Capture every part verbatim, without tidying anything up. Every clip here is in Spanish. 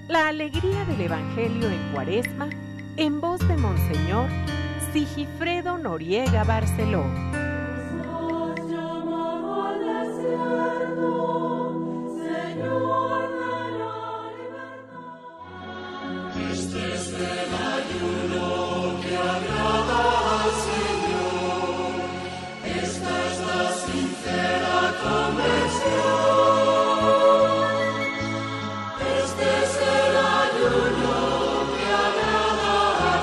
La alegría del Evangelio en Cuaresma, en voz de Monseñor Sigifredo Noriega Barceló. Este es el ayuno que agrada al Señor. Esta es la sincera conversión. Este es el ayuno que agrada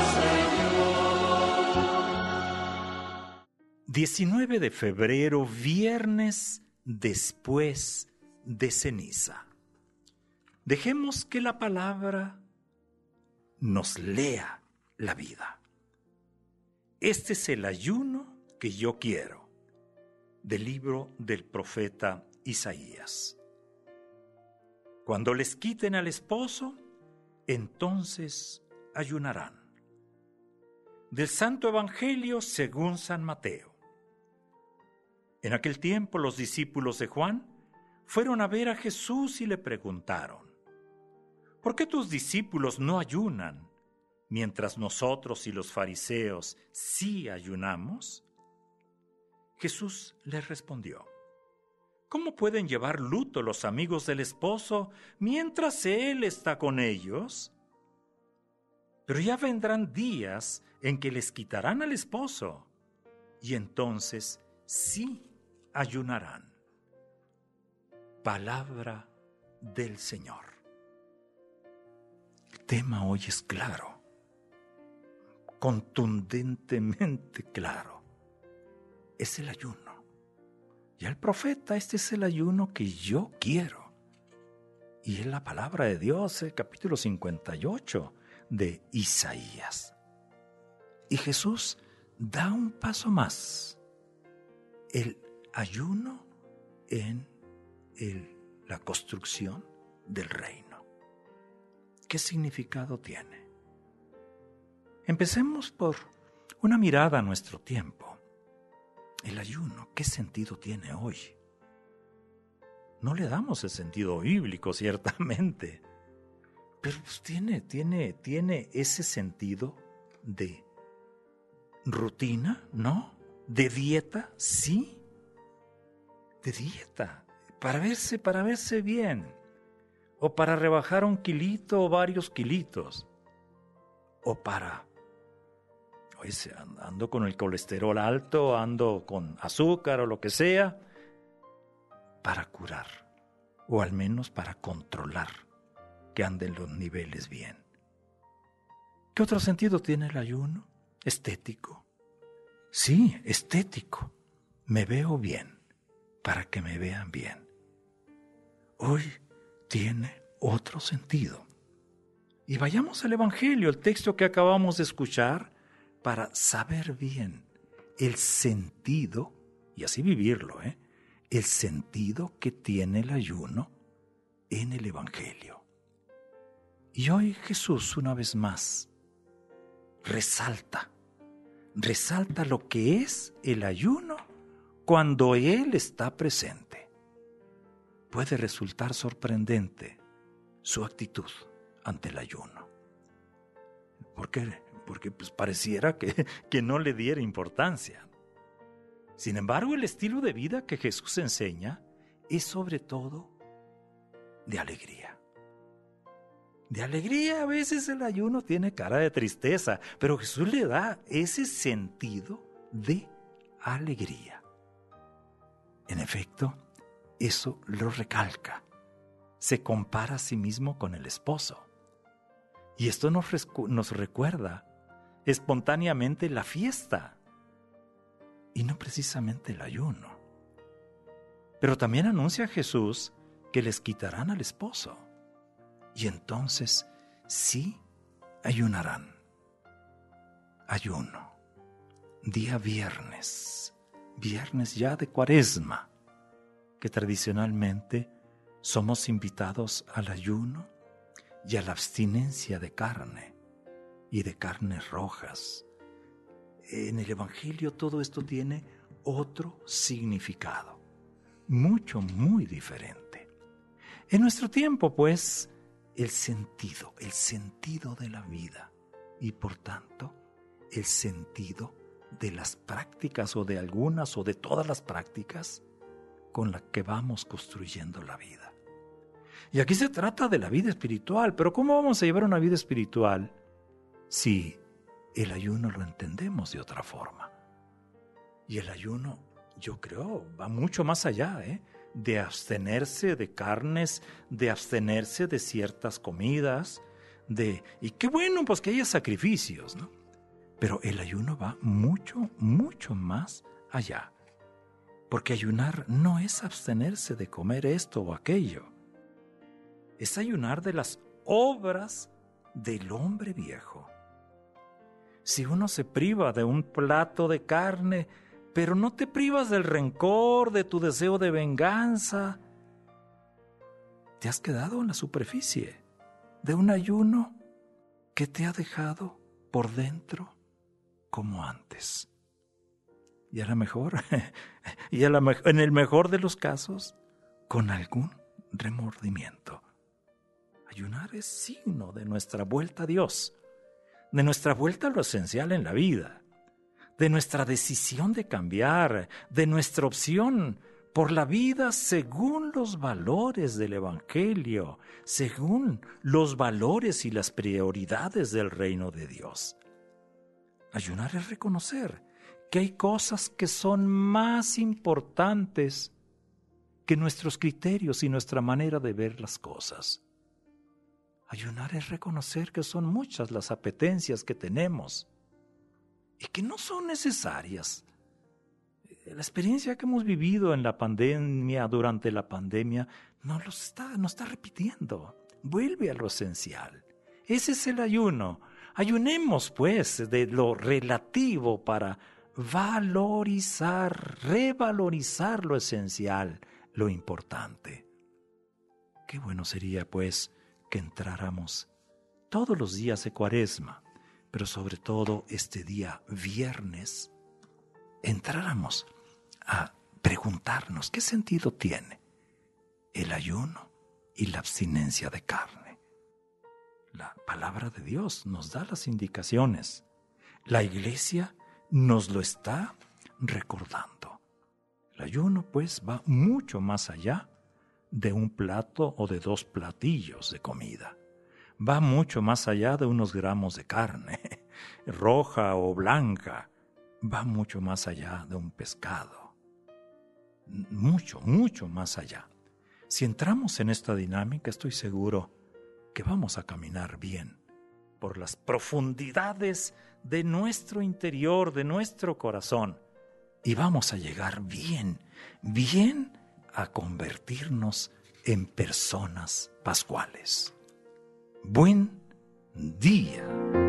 al Señor. diecinueve de febrero, viernes después de ceniza. Dejemos que la palabra nos lea la vida. Este es el ayuno que yo quiero, del libro del profeta Isaías. Cuando les quiten al esposo, entonces ayunarán. Del Santo Evangelio según San Mateo. En aquel tiempo los discípulos de Juan fueron a ver a Jesús y le preguntaron: ¿por qué tus discípulos no ayunan, mientras nosotros y los fariseos sí ayunamos? Jesús les respondió: ¿cómo pueden llevar luto los amigos del esposo mientras él está con ellos? Pero ya vendrán días en que les quitarán al esposo, y entonces sí ayunarán. Palabra del Señor. El tema hoy es claro, contundentemente claro. Es el ayuno. Y el profeta, este es el ayuno que yo quiero. Y es la palabra de Dios, el capítulo cincuenta y ocho de Isaías. Y Jesús da un paso más. El ayuno en el, la construcción del reino. ¿Qué significado tiene? Empecemos por una mirada a nuestro tiempo. El ayuno, ¿qué sentido tiene hoy? No le damos el sentido bíblico, ciertamente, pero pues tiene, tiene, tiene ese sentido de rutina, ¿no? De dieta, sí, de dieta, para verse, para verse bien, o para rebajar un kilito o varios kilitos, o para, oye, ando con el colesterol alto, ando con azúcar o lo que sea, para curar, o al menos para controlar que anden los niveles bien. ¿Qué otro sentido tiene el ayuno? Estético. Sí, estético. Me veo bien, para que me vean bien. Hoy tiene otro sentido. Y vayamos al Evangelio, el texto que acabamos de escuchar, para saber bien el sentido, y así vivirlo, ¿eh? el sentido que tiene el ayuno en el Evangelio. Y hoy Jesús, una vez más, resalta, resalta lo que es el ayuno cuando Él está presente. Puede resultar sorprendente su actitud ante el ayuno. ¿Por qué? Porque pues pareciera que, que no le diera importancia. Sin embargo, el estilo de vida que Jesús enseña es sobre todo de alegría. De alegría. A veces el ayuno tiene cara de tristeza, pero Jesús le da ese sentido de alegría. En efecto, eso lo recalca. Se compara a sí mismo con el esposo. Y esto nos, rescu- nos recuerda espontáneamente la fiesta y no precisamente el ayuno. Pero también anuncia a Jesús que les quitarán al esposo y entonces sí ayunarán. Ayuno, día viernes, viernes ya de Cuaresma, que tradicionalmente somos invitados al ayuno y a la abstinencia de carne y de carnes rojas. En el Evangelio todo esto tiene otro significado, mucho, muy diferente. En nuestro tiempo, pues, el sentido, el sentido de la vida y por tanto el sentido de las prácticas o de algunas o de todas las prácticas con las que vamos construyendo la vida. Y aquí se trata de la vida espiritual, pero ¿cómo vamos a llevar una vida espiritual si el ayuno lo entendemos de otra forma? Y el ayuno, yo creo, va mucho más allá, ¿eh? de abstenerse de carnes, de abstenerse de ciertas comidas, de y qué bueno, pues que haya sacrificios, ¿no? Pero el ayuno va mucho, mucho más allá. Porque ayunar no es abstenerse de comer esto o aquello. Es ayunar de las obras del hombre viejo. Si uno se priva de un plato de carne, pero no te privas del rencor, de tu deseo de venganza, te has quedado en la superficie de un ayuno que te ha dejado por dentro como antes. Y a lo mejor, y a la, en el mejor de los casos, con algún remordimiento. Ayunar es signo de nuestra vuelta a Dios, de nuestra vuelta a lo esencial en la vida, de nuestra decisión de cambiar, de nuestra opción por la vida según los valores del Evangelio, según los valores y las prioridades del reino de Dios. Ayunar es reconocer que hay cosas que son más importantes que nuestros criterios y nuestra manera de ver las cosas. Ayunar es reconocer que son muchas las apetencias que tenemos y que no son necesarias. La experiencia que hemos vivido en la pandemia, durante la pandemia, nos lo está, nos está repitiendo. Vuelve a lo esencial. Ese es el ayuno. Ayunemos, pues, de lo relativo para valorizar, revalorizar lo esencial, lo importante. Qué bueno sería, pues, que entráramos todos los días de Cuaresma, pero sobre todo este día viernes, entráramos a preguntarnos qué sentido tiene el ayuno y la abstinencia de carne. La palabra de Dios nos da las indicaciones. La Iglesia nos lo está recordando. El ayuno, pues, va mucho más allá de un plato o de dos platillos de comida. Va mucho más allá de unos gramos de carne, roja o blanca. Va mucho más allá de un pescado. Mucho, mucho más allá. Si entramos en esta dinámica, estoy seguro que vamos a caminar bien por las profundidades de nuestro interior, de nuestro corazón, y vamos a llegar bien, bien a convertirnos en personas pascuales. Buen día.